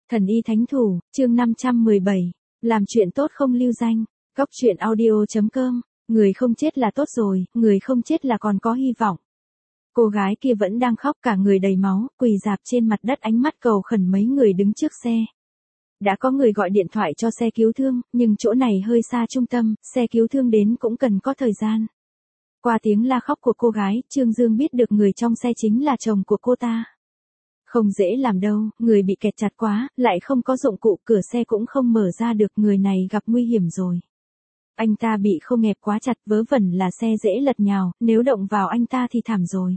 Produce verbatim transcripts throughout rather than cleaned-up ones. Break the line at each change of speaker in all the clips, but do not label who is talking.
Thần y thánh thủ, chương năm trăm mười bảy, làm chuyện tốt không lưu danh, góc truyện audio.com, người không chết là tốt rồi, người không chết là còn có hy vọng. Cô gái kia vẫn đang khóc cả người đầy máu, quỳ rạp trên mặt đất ánh mắt cầu khẩn mấy người đứng trước xe. Đã có người gọi điện thoại cho xe cứu thương, nhưng chỗ này hơi xa trung tâm, xe cứu thương đến cũng cần có thời gian. Qua tiếng la khóc của cô gái, Trương Dương biết được người trong xe chính là chồng của cô ta. Không dễ làm đâu, người bị kẹt chặt quá, lại không có dụng cụ, cửa xe cũng không mở ra được, người này gặp nguy hiểm rồi. Anh ta bị không nghẹp quá chặt, vớ vẩn là xe dễ lật nhào, nếu động vào anh ta thì thảm rồi.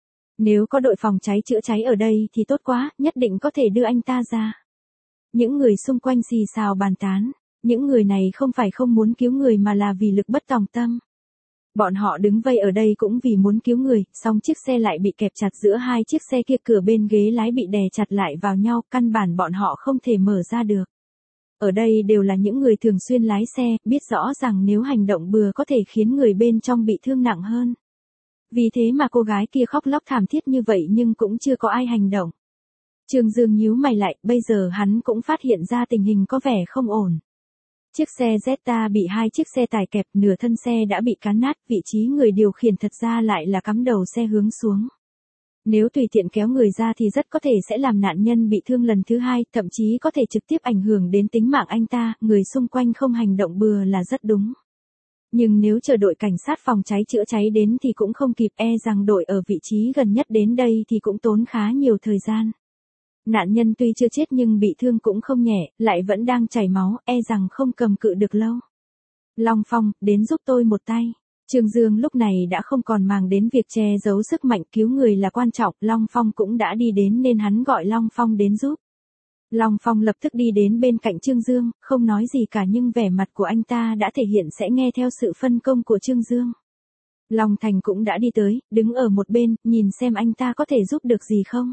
Nếu có đội phòng cháy chữa cháy ở đây thì tốt quá, nhất định có thể đưa anh ta ra. Những người xung quanh xì xào bàn tán, những người này không phải không muốn cứu người mà là vì lực bất tòng tâm. Bọn họ đứng vây ở đây cũng vì muốn cứu người, song chiếc xe lại bị kẹp chặt giữa hai chiếc xe kia, cửa bên ghế lái bị đè chặt lại vào nhau, căn bản bọn họ không thể mở ra được. Ở đây đều là những người thường xuyên lái xe, biết rõ rằng nếu hành động bừa có thể khiến người bên trong bị thương nặng hơn. Vì thế mà cô gái kia khóc lóc thảm thiết như vậy nhưng cũng chưa có ai hành động. Trương Dương nhíu mày lại, bây giờ hắn cũng phát hiện ra tình hình có vẻ không ổn. Chiếc xe Jetta bị hai chiếc xe tải kẹp, nửa thân xe đã bị cán nát, vị trí người điều khiển thật ra lại là cắm đầu xe hướng xuống. Nếu tùy tiện kéo người ra thì rất có thể sẽ làm nạn nhân bị thương lần thứ hai, thậm chí có thể trực tiếp ảnh hưởng đến tính mạng anh ta, người xung quanh không hành động bừa là rất đúng. Nhưng nếu chờ đội cảnh sát phòng cháy chữa cháy đến thì cũng không kịp, e rằng đội ở vị trí gần nhất đến đây thì cũng tốn khá nhiều thời gian. Nạn nhân tuy chưa chết nhưng bị thương cũng không nhẹ, lại vẫn đang chảy máu, e rằng không cầm cự được lâu. Long Phong, đến giúp tôi một tay. Trương Dương lúc này đã không còn màng đến việc che giấu sức mạnh, cứu người là quan trọng, Long Phong cũng đã đi đến nên hắn gọi Long Phong đến giúp. Long Phong lập tức đi đến bên cạnh Trương Dương, không nói gì cả nhưng vẻ mặt của anh ta đã thể hiện sẽ nghe theo sự phân công của Trương Dương. Long Thành cũng đã đi tới, đứng ở một bên, nhìn xem anh ta có thể giúp được gì không.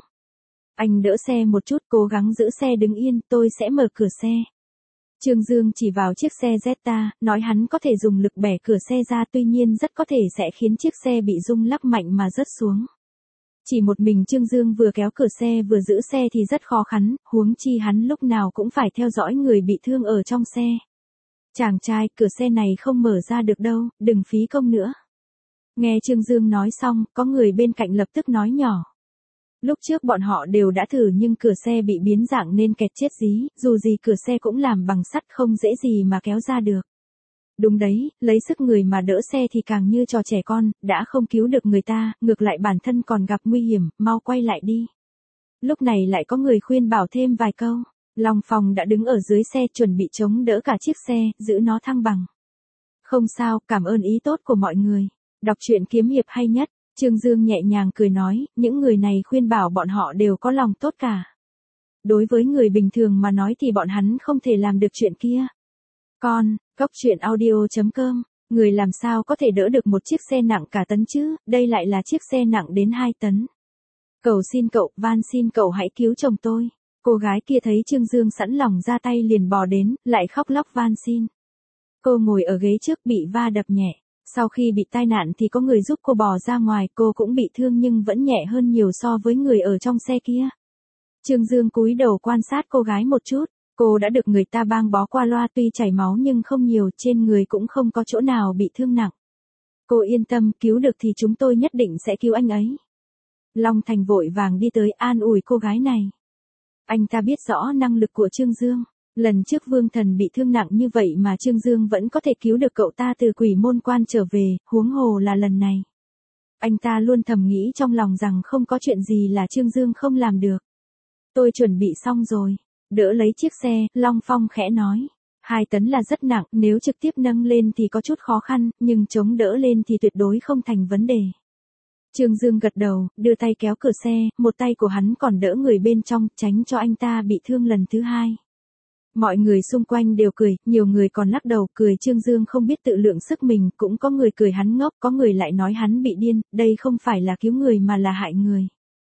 Anh đỡ xe một chút, cố gắng giữ xe đứng yên, tôi sẽ mở cửa xe. Trương Dương chỉ vào chiếc xe Jetta, nói hắn có thể dùng lực bẻ cửa xe ra, tuy nhiên rất có thể sẽ khiến chiếc xe bị rung lắc mạnh mà rớt xuống. Chỉ một mình Trương Dương vừa kéo cửa xe vừa giữ xe thì rất khó khăn, huống chi hắn lúc nào cũng phải theo dõi người bị thương ở trong xe. Chàng trai, cửa xe này không mở ra được đâu, đừng phí công nữa. Nghe Trương Dương nói xong, có người bên cạnh lập tức nói nhỏ. Lúc trước bọn họ đều đã thử nhưng cửa xe bị biến dạng nên kẹt chết dí, dù gì cửa xe cũng làm bằng sắt không dễ gì mà kéo ra được. Đúng đấy, lấy sức người mà đỡ xe thì càng như trò trẻ con, đã không cứu được người ta, ngược lại bản thân còn gặp nguy hiểm, mau quay lại đi. Lúc này lại có người khuyên bảo thêm vài câu, Long Phong đã đứng ở dưới xe chuẩn bị chống đỡ cả chiếc xe, giữ nó thăng bằng. Không sao, cảm ơn ý tốt của mọi người. Đọc truyện kiếm hiệp hay nhất. Trương Dương nhẹ nhàng cười nói, những người này khuyên bảo bọn họ đều có lòng tốt cả. Đối với người bình thường mà nói thì bọn hắn không thể làm được chuyện kia. Con, góc truyện audio.com, người làm sao có thể đỡ được một chiếc xe nặng cả tấn chứ, đây lại là chiếc xe nặng đến hai tấn. Cầu xin cậu, van xin cậu hãy cứu chồng tôi. Cô gái kia thấy Trương Dương sẵn lòng ra tay liền bò đến, lại khóc lóc van xin. Cô ngồi ở ghế trước bị va đập nhẹ. Sau khi bị tai nạn thì có người giúp cô bò ra ngoài, cô cũng bị thương nhưng vẫn nhẹ hơn nhiều so với người ở trong xe kia. Trương Dương cúi đầu quan sát cô gái một chút, cô đã được người ta băng bó qua loa, tuy chảy máu nhưng không nhiều, trên người cũng không có chỗ nào bị thương nặng. Cô yên tâm, cứu được thì chúng tôi nhất định sẽ cứu anh ấy. Long Thành vội vàng đi tới an ủi cô gái này. Anh ta biết rõ năng lực của Trương Dương. Lần trước Vương Thần bị thương nặng như vậy mà Trương Dương vẫn có thể cứu được cậu ta từ quỷ môn quan trở về, huống hồ là lần này. Anh ta luôn thầm nghĩ trong lòng rằng không có chuyện gì là Trương Dương không làm được. Tôi chuẩn bị xong rồi. Đỡ lấy chiếc xe, Long Phong khẽ nói. Hai tấn là rất nặng, nếu trực tiếp nâng lên thì có chút khó khăn, nhưng chống đỡ lên thì tuyệt đối không thành vấn đề. Trương Dương gật đầu, đưa tay kéo cửa xe, một tay của hắn còn đỡ người bên trong, tránh cho anh ta bị thương lần thứ hai. Mọi người xung quanh đều cười, nhiều người còn lắc đầu, cười Trương Dương không biết tự lượng sức mình, cũng có người cười hắn ngốc, có người lại nói hắn bị điên, đây không phải là cứu người mà là hại người.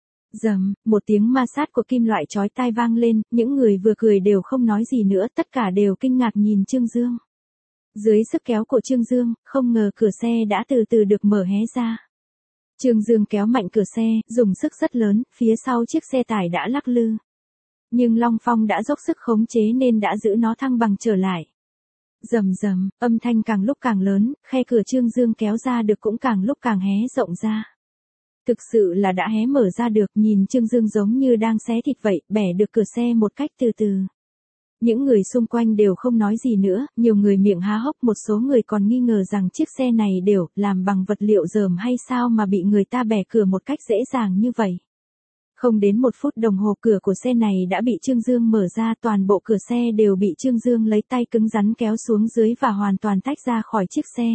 Rầm, một tiếng ma sát của kim loại chói tai vang lên, những người vừa cười đều không nói gì nữa, tất cả đều kinh ngạc nhìn Trương Dương. Dưới sức kéo của Trương Dương, không ngờ cửa xe đã từ từ được mở hé ra. Trương Dương kéo mạnh cửa xe, dùng sức rất lớn, phía sau chiếc xe tải đã lắc lư. Nhưng Long Phong đã dốc sức khống chế nên đã giữ nó thăng bằng trở lại. Rầm rầm, âm thanh càng lúc càng lớn, khe cửa Trương Dương kéo ra được cũng càng lúc càng hé rộng ra. Thực sự là đã hé mở ra được, nhìn Trương Dương giống như đang xé thịt vậy, bẻ được cửa xe một cách từ từ. Những người xung quanh đều không nói gì nữa, nhiều người miệng há hốc, một số người còn nghi ngờ rằng chiếc xe này đều làm bằng vật liệu dởm hay sao mà bị người ta bẻ cửa một cách dễ dàng như vậy. Không đến một phút đồng hồ cửa của xe này đã bị Trương Dương mở ra, toàn bộ cửa xe đều bị Trương Dương lấy tay cứng rắn kéo xuống dưới và hoàn toàn tách ra khỏi chiếc xe.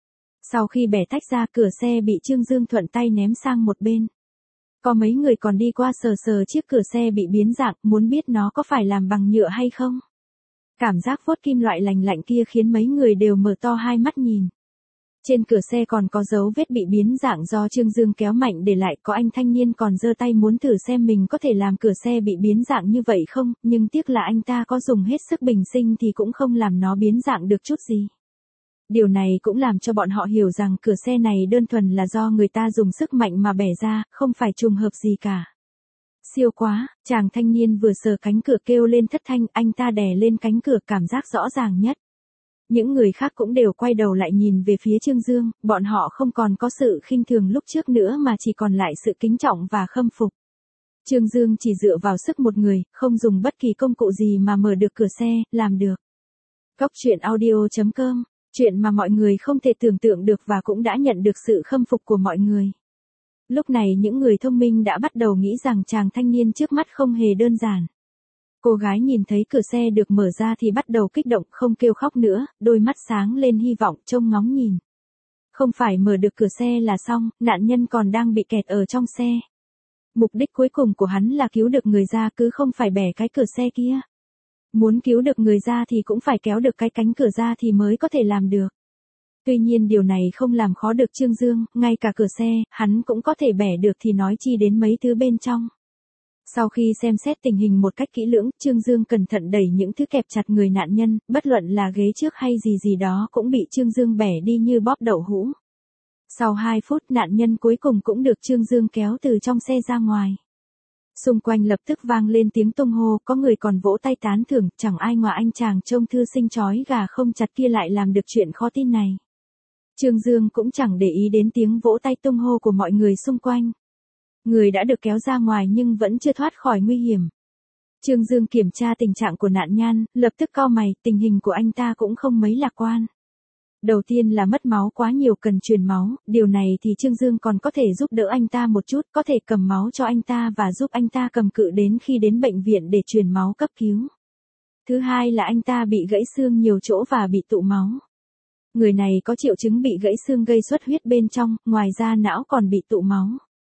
Sau khi bẻ tách ra, cửa xe bị Trương Dương thuận tay ném sang một bên. Có mấy người còn đi qua sờ sờ chiếc cửa xe bị biến dạng, muốn biết nó có phải làm bằng nhựa hay không. Cảm giác vuốt kim loại lành lạnh kia khiến mấy người đều mở to hai mắt nhìn. Trên cửa xe còn có dấu vết bị biến dạng do Trương Dương kéo mạnh để lại, có anh thanh niên còn giơ tay muốn thử xem mình có thể làm cửa xe bị biến dạng như vậy không, nhưng tiếc là anh ta có dùng hết sức bình sinh thì cũng không làm nó biến dạng được chút gì. Điều này cũng làm cho bọn họ hiểu rằng cửa xe này đơn thuần là do người ta dùng sức mạnh mà bẻ ra, không phải trùng hợp gì cả. Siêu quá, chàng thanh niên vừa sờ cánh cửa kêu lên thất thanh, anh ta đè lên cánh cửa, cảm giác rõ ràng nhất. Những người khác cũng đều quay đầu lại nhìn về phía Trương Dương, bọn họ không còn có sự khinh thường lúc trước nữa mà chỉ còn lại sự kính trọng và khâm phục. Trương Dương chỉ dựa vào sức một người, không dùng bất kỳ công cụ gì mà mở được cửa xe, làm được. Cóc truyện audio chấm com, chuyện mà mọi người không thể tưởng tượng được và cũng đã nhận được sự khâm phục của mọi người. Lúc này những người thông minh đã bắt đầu nghĩ rằng chàng thanh niên trước mắt không hề đơn giản. Cô gái nhìn thấy cửa xe được mở ra thì bắt đầu kích động, không kêu khóc nữa, đôi mắt sáng lên hy vọng, trông ngóng nhìn. Không phải mở được cửa xe là xong, nạn nhân còn đang bị kẹt ở trong xe. Mục đích cuối cùng của hắn là cứu được người ra, cứ không phải bẻ cái cửa xe kia. Muốn cứu được người ra thì cũng phải kéo được cái cánh cửa ra thì mới có thể làm được. Tuy nhiên điều này không làm khó được Trương Dương, ngay cả cửa xe, hắn cũng có thể bẻ được thì nói chi đến mấy thứ bên trong. Sau khi xem xét tình hình một cách kỹ lưỡng, Trương Dương cẩn thận đẩy những thứ kẹp chặt người nạn nhân, bất luận là ghế trước hay gì gì đó cũng bị Trương Dương bẻ đi như bóp đậu hũ. Sau hai phút, nạn nhân cuối cùng cũng được Trương Dương kéo từ trong xe ra ngoài. Xung quanh lập tức vang lên tiếng tung hô, có người còn vỗ tay tán thưởng, chẳng ai ngoài anh chàng trông thư sinh chói gà không chặt kia lại làm được chuyện khó tin này. Trương Dương cũng chẳng để ý đến tiếng vỗ tay tung hô của mọi người xung quanh. Người đã được kéo ra ngoài nhưng vẫn chưa thoát khỏi nguy hiểm. Trương Dương kiểm tra tình trạng của nạn nhân, lập tức cau mày, tình hình của anh ta cũng không mấy lạc quan. Đầu tiên là mất máu quá nhiều, cần truyền máu, điều này thì Trương Dương còn có thể giúp đỡ anh ta một chút, có thể cầm máu cho anh ta và giúp anh ta cầm cự đến khi đến bệnh viện để truyền máu cấp cứu. Thứ hai là anh ta bị gãy xương nhiều chỗ và bị tụ máu. Người này có triệu chứng bị gãy xương gây xuất huyết bên trong, ngoài ra não còn bị tụ máu.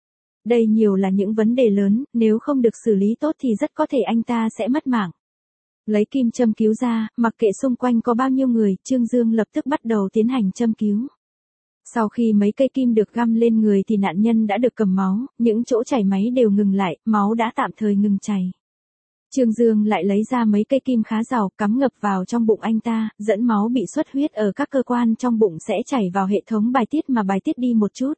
Đây nhiều là những vấn đề lớn, nếu không được xử lý tốt thì rất có thể anh ta sẽ mất mạng. Lấy kim châm cứu ra, mặc kệ xung quanh có bao nhiêu người, Trương Dương lập tức bắt đầu tiến hành châm cứu. Sau khi mấy cây kim được găm lên người thì nạn nhân đã được cầm máu, những chỗ chảy máu đều ngừng lại, máu đã tạm thời ngừng chảy. Trương Dương lại lấy ra mấy cây kim khá giàu, cắm ngập vào trong bụng anh ta, dẫn máu bị xuất huyết ở các cơ quan trong bụng sẽ chảy vào hệ thống bài tiết mà bài tiết đi một chút.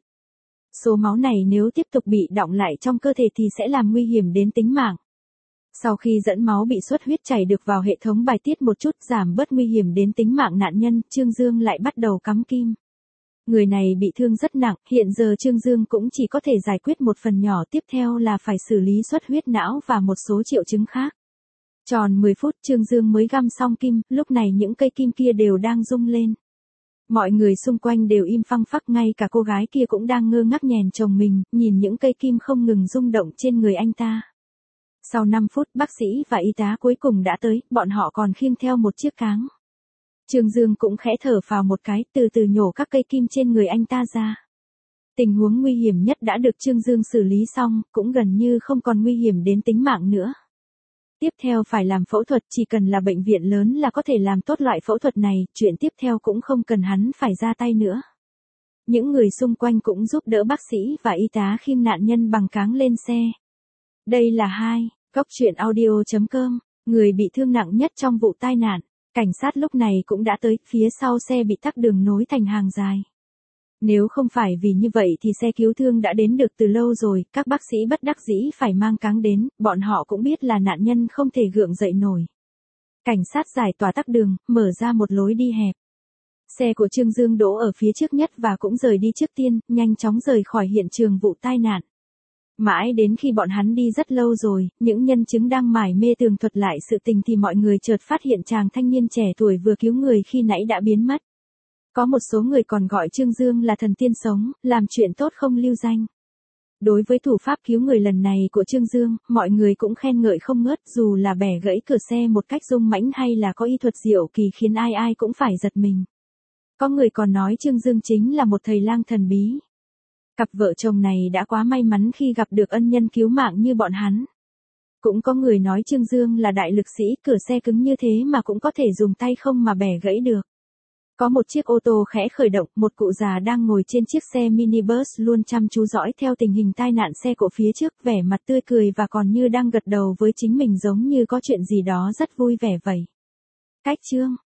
Số máu này nếu tiếp tục bị đọng lại trong cơ thể thì sẽ làm nguy hiểm đến tính mạng. Sau khi dẫn máu bị xuất huyết chảy được vào hệ thống bài tiết một chút, giảm bớt nguy hiểm đến tính mạng nạn nhân, Trương Dương lại bắt đầu cắm kim. Người này bị thương rất nặng, hiện giờ Trương Dương cũng chỉ có thể giải quyết một phần nhỏ, tiếp theo là phải xử lý xuất huyết não và một số triệu chứng khác. Tròn mười phút Trương Dương mới găm xong kim, lúc này những cây kim kia đều đang rung lên. Mọi người xung quanh đều im phăng phắc, ngay cả cô gái kia cũng đang ngơ ngác nhèn chồng mình, nhìn những cây kim không ngừng rung động trên người anh ta. Sau năm phút bác sĩ và y tá cuối cùng đã tới, bọn họ còn khiêng theo một chiếc cáng. Trương Dương cũng khẽ thở phào một cái, từ từ nhổ các cây kim trên người anh ta ra. Tình huống nguy hiểm nhất đã được Trương Dương xử lý xong, cũng gần như không còn nguy hiểm đến tính mạng nữa. Tiếp theo phải làm phẫu thuật, chỉ cần là bệnh viện lớn là có thể làm tốt loại phẫu thuật này, chuyện tiếp theo cũng không cần hắn phải ra tay nữa. Những người xung quanh cũng giúp đỡ bác sĩ và y tá khiêng nạn nhân bằng cáng lên xe. Đây là hai, cóc truyện audio chấm com, người bị thương nặng nhất trong vụ tai nạn. Cảnh sát lúc này cũng đã tới, phía sau xe bị tắc đường nối thành hàng dài. Nếu không phải vì như vậy thì xe cứu thương đã đến được từ lâu rồi, các bác sĩ bất đắc dĩ phải mang cáng đến, bọn họ cũng biết là nạn nhân không thể gượng dậy nổi. Cảnh sát giải tỏa tắc đường, mở ra một lối đi hẹp. Xe của Trương Dương đỗ ở phía trước nhất và cũng rời đi trước tiên, nhanh chóng rời khỏi hiện trường vụ tai nạn. Mãi đến khi bọn hắn đi rất lâu rồi, những nhân chứng đang mải mê tường thuật lại sự tình thì mọi người chợt phát hiện chàng thanh niên trẻ tuổi vừa cứu người khi nãy đã biến mất. Có một số người còn gọi Trương Dương là thần tiên sống, làm chuyện tốt không lưu danh. Đối với thủ pháp cứu người lần này của Trương Dương, mọi người cũng khen ngợi không ngớt, dù là bẻ gãy cửa xe một cách dung mãnh hay là có y thuật diệu kỳ khiến ai ai cũng phải giật mình. Có người còn nói Trương Dương chính là một thầy lang thần bí. Cặp vợ chồng này đã quá may mắn khi gặp được ân nhân cứu mạng như bọn hắn. Cũng có người nói Trương Dương là đại lực sĩ, cửa xe cứng như thế mà cũng có thể dùng tay không mà bẻ gãy được. Có một chiếc ô tô khẽ khởi động, một cụ già đang ngồi trên chiếc xe minibus luôn chăm chú dõi theo tình hình tai nạn xe của phía trước, vẻ mặt tươi cười và còn như đang gật đầu với chính mình giống như có chuyện gì đó rất vui vẻ vậy. Cách chương